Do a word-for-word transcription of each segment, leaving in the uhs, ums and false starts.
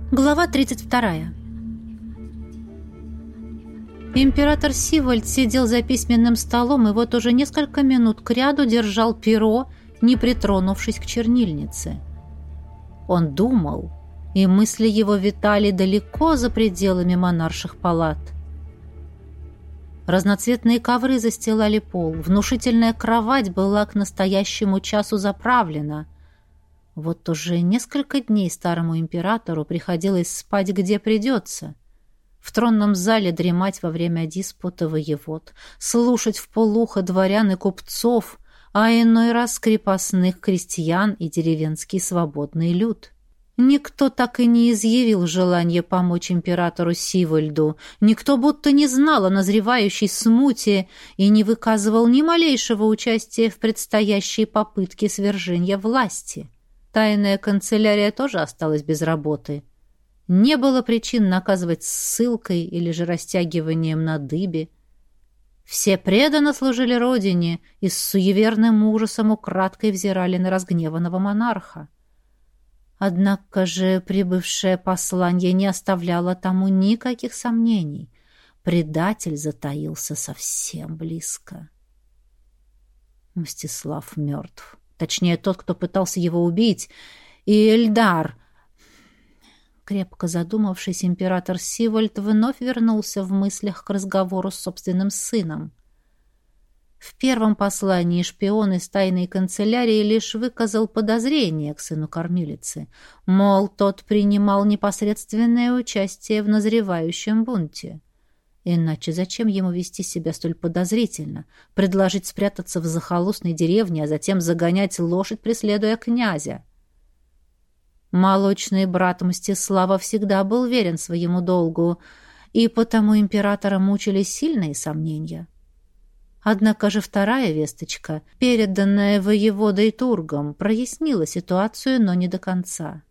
Глава тридцать вторая. Император Сивольд сидел за письменным столом и вот уже несколько минут кряду держал перо, не притронувшись к чернильнице. Он думал, и мысли его витали далеко за пределами монарших палат. Разноцветные ковры застилали пол, внушительная кровать была к настоящему часу заправлена. Вот уже несколько дней старому императору приходилось спать где придется. В тронном зале дремать во время диспута воевод, слушать вполуха дворян и купцов, а иной раз крепостных крестьян и деревенский свободный люд. Никто так и не изъявил желания помочь императору Сивольду, никто будто не знал о назревающей смуте и не выказывал ни малейшего участия в предстоящей попытке свержения власти. Тайная канцелярия тоже осталась без работы. Не было причин наказывать ссылкой или же растягиванием на дыбе. Все преданно служили родине и с суеверным ужасом украдкой взирали на разгневанного монарха. Однако же прибывшее посланье не оставляло тому никаких сомнений. Предатель затаился совсем близко. Мстислав мертв. Точнее, тот, кто пытался его убить, и Эльдар. Крепко задумавшись, император Сивольд вновь вернулся в мыслях к разговору с собственным сыном. В первом послании шпион из тайной канцелярии лишь выказал подозрение к сыну кормилицы. Мол, тот принимал непосредственное участие в назревающем бунте. Иначе зачем ему вести себя столь подозрительно, предложить спрятаться в захолустной деревне, а затем загонять лошадь, преследуя князя? Молочный брат Мстислава всегда был верен своему долгу, и потому императора мучили сильные сомнения. Однако же вторая весточка, переданная воеводой Тургом, прояснила ситуацию, но не до конца.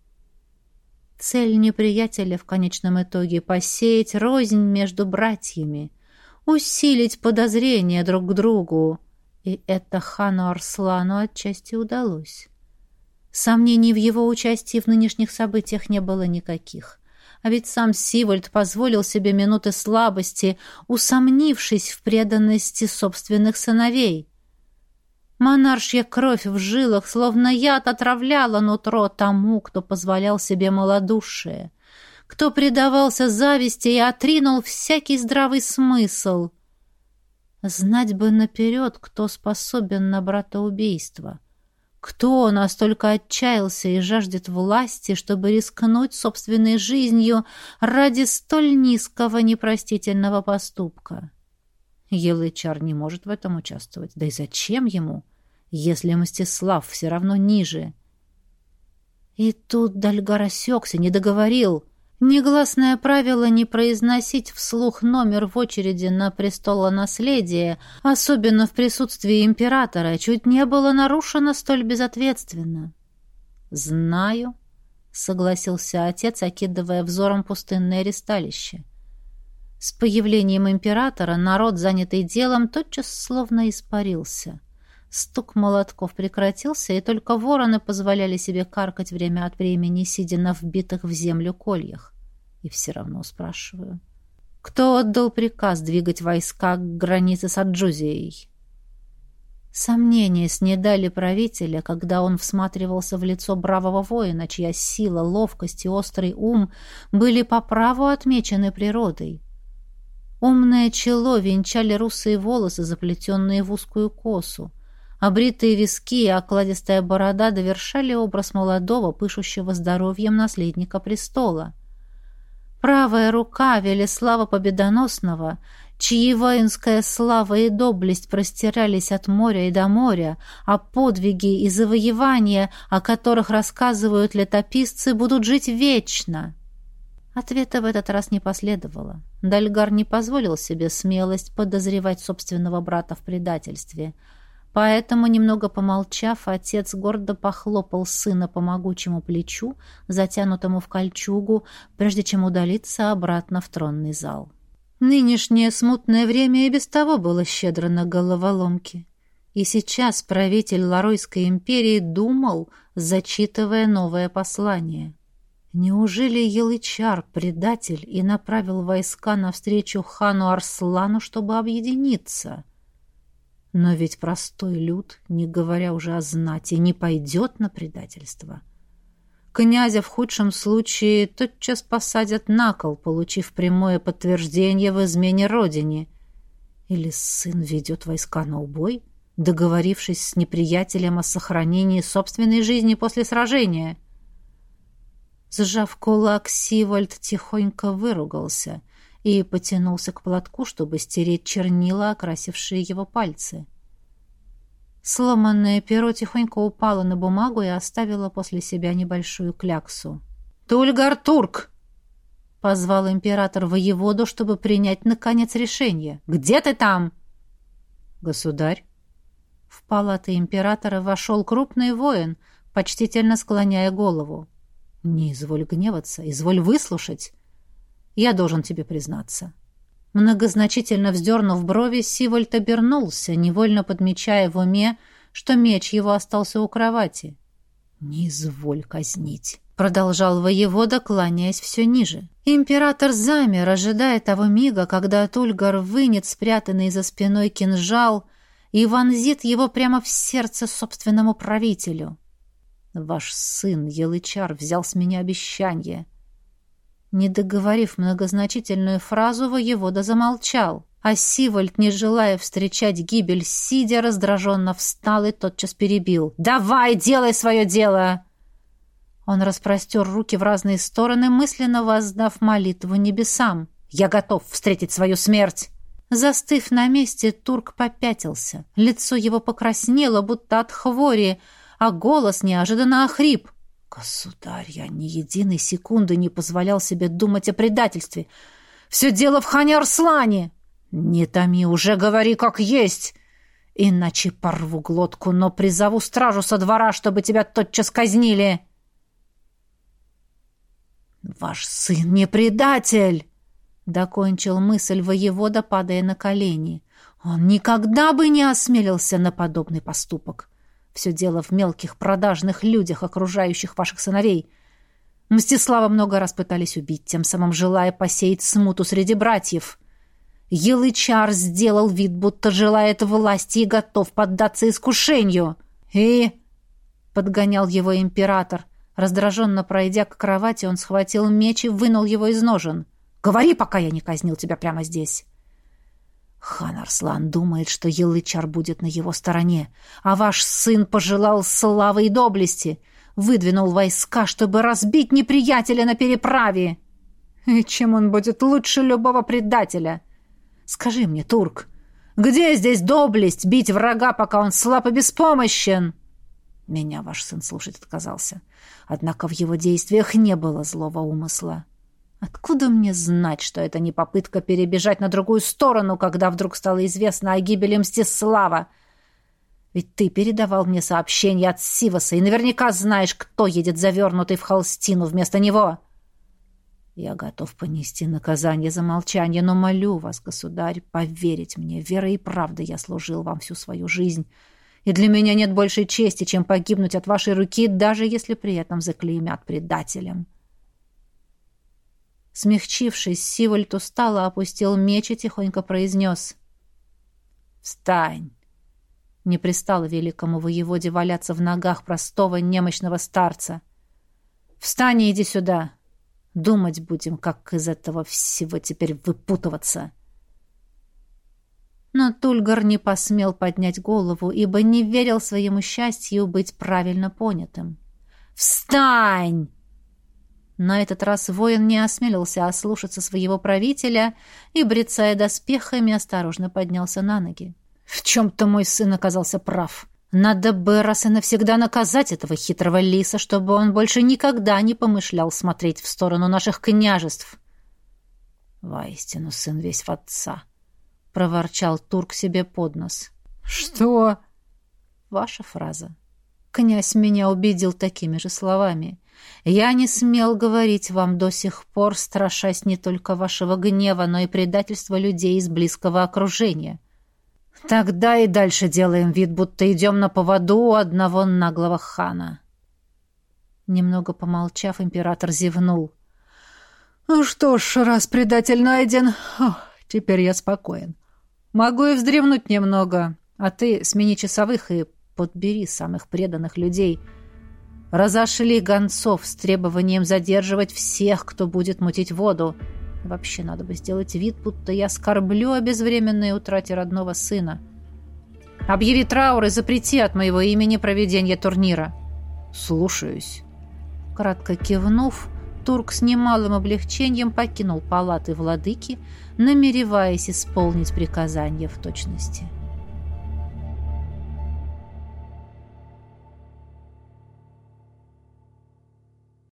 Цель неприятеля в конечном итоге — посеять рознь между братьями, усилить подозрения друг к другу, и это хану Арслану отчасти удалось. Сомнений в его участии в нынешних событиях не было никаких. А ведь сам Сивольд позволил себе минуты слабости, усомнившись в преданности собственных сыновей. Монаршья кровь в жилах, словно яд, отравляла нутро тому, кто позволял себе малодушие, кто предавался зависти и отринул всякий здравый смысл. Знать бы наперед, кто способен на братоубийство. Кто настолько отчаялся и жаждет власти, чтобы рискнуть собственной жизнью ради столь низкого непростительного поступка? Елычар не может в этом участвовать. Да и зачем ему, если Мстислав все равно ниже? И тут Дальгар осекся, не договорил. Негласное правило не произносить вслух номер в очереди на престолонаследие, особенно в присутствии императора, чуть не было нарушено столь безответственно. «Знаю», — согласился отец, окидывая взором пустынное ристалище. С появлением императора народ, занятый делом, тотчас словно испарился. Стук молотков прекратился, и только вороны позволяли себе каркать время от времени, сидя на вбитых в землю кольях. И все равно спрашиваю, кто отдал приказ двигать войска к границе с Аджузией? Сомнения снедали правителя, когда он всматривался в лицо бравого воина, чья сила, ловкость и острый ум были по праву отмечены природой. Умное чело венчали русые волосы, заплетенные в узкую косу. Обритые виски и окладистая борода довершали образ молодого, пышущего здоровьем наследника престола. Правая рука Велеслава Победоносного, чьи воинская слава и доблесть простирались от моря и до моря, а подвиги и завоевания, о которых рассказывают летописцы, будут жить вечно. Ответа в этот раз не последовало. Дальгар не позволил себе смелость подозревать собственного брата в предательстве. Поэтому, немного помолчав, отец гордо похлопал сына по могучему плечу, затянутому в кольчугу, прежде чем удалиться обратно в тронный зал. Нынешнее смутное время и без того было щедро на головоломки. И сейчас правитель Ларойской империи думал, зачитывая новое послание. Неужели Елычар предатель и направил войска навстречу хану Арслану, чтобы объединиться? Но ведь простой люд, не говоря уже о знати, не пойдет на предательство. Князя в худшем случае тотчас посадят на кол, получив прямое подтверждение в измене родине. Или сын ведет войска на убой, договорившись с неприятелем о сохранении собственной жизни после сражения. Сжав кулак, Сивольд тихонько выругался и потянулся к платку, чтобы стереть чернила, окрасившие его пальцы. Сломанное перо тихонько упало на бумагу и оставило после себя небольшую кляксу. «Тульгар Турк!» — позвал император воеводу, чтобы принять, наконец, решение. «Где ты там?» «Государь!» В палаты императора вошел крупный воин, почтительно склоняя голову. «Не изволь гневаться, изволь выслушать. Я должен тебе признаться». Многозначительно вздернув брови, Сивольд обернулся, невольно подмечая в уме, что меч его остался у кровати. «Не изволь казнить», — продолжал воевода, кланяясь все ниже. Император замер, ожидая того мига, когда Тульгар вынет спрятанный за спиной кинжал и вонзит его прямо в сердце собственному правителю. «Ваш сын, Елычар, взял с меня обещание». Не договорив многозначительную фразу, воевода замолчал, а Сивольд, не желая встречать гибель сидя, раздраженно встал и тотчас перебил. «Давай, делай свое дело!» Он распростер руки в разные стороны, мысленно воздав молитву небесам. «Я готов встретить свою смерть!» Застыв на месте, турк попятился. Лицо его покраснело, будто от хвори, а голос неожиданно охрип. «Государь, я ни единой секунды не позволял себе думать о предательстве. Все дело в хане Арслане!» «Не томи, уже говори как есть, иначе порву глотку, но призову стражу со двора, чтобы тебя тотчас казнили». «Ваш сын не предатель!» — докончил мысль воевода, падая на колени. «Он никогда бы не осмелился на подобный поступок. Все дело в мелких продажных людях, окружающих ваших сыновей. Мстислава много раз пытались убить, тем самым желая посеять смуту среди братьев. Елычар сделал вид, будто желает власти и готов поддаться искушению. И...» — подгонял его император. Раздраженно пройдя к кровати, он схватил меч и вынул его из ножен. «Говори, пока я не казнил тебя прямо здесь». «Хан Арслан думает, что Елычар будет на его стороне, а ваш сын пожелал славы и доблести, выдвинул войска, чтобы разбить неприятеля на переправе. И чем он будет лучше любого предателя? Скажи мне, турк, где здесь доблесть бить врага, пока он слаб и беспомощен?» Меня ваш сын слушать отказался, однако в его действиях не было злого умысла. Откуда мне знать, что это не попытка перебежать на другую сторону, когда вдруг стало известно о гибели Мстислава? Ведь ты передавал мне сообщение от Сиваса и наверняка знаешь, кто едет завернутый в холстину вместо него. Я готов понести наказание за молчание, но молю вас, государь, поверить мне, верой и правдой я служил вам всю свою жизнь, и для меня нет большей чести, чем погибнуть от вашей руки, даже если при этом заклеймят предателем. Смягчившись, Сивольд устало опустил меч и тихонько произнес: «Встань!» Не пристало великому воеводе валяться в ногах простого немощного старца. «Встань и иди сюда! Думать будем, как из этого всего теперь выпутываться!» Но Тульгар не посмел поднять голову, ибо не верил своему счастью быть правильно понятым. «Встань!» На этот раз воин не осмелился ослушаться своего правителя и, брецая доспехами, осторожно поднялся на ноги. «В чем-то мой сын оказался прав. Надо бы раз и навсегда наказать этого хитрого лиса, чтобы он больше никогда не помышлял смотреть в сторону наших княжеств». «Воистину, сын весь в отца», — проворчал турк себе под нос. «Что?» «Ваша фраза. Князь меня убедил такими же словами. Я не смел говорить вам до сих пор, страшась не только вашего гнева, но и предательства людей из близкого окружения. Тогда и дальше делаем вид, будто идем на поводу у одного наглого хана». Немного помолчав, император зевнул. «Ну что ж, раз предатель найден, о, теперь я спокоен. Могу и вздремнуть немного, а ты смени часовых и подбери самых преданных людей. Разошли гонцов с требованием задерживать всех, кто будет мутить воду. Вообще надо бы сделать вид, будто я скорблю о безвременной утрате родного сына. Объяви траур и запрети от моего имени проведение турнира». «Слушаюсь». Кратко кивнув, турк с немалым облегчением покинул палаты владыки, намереваясь исполнить приказание в точности.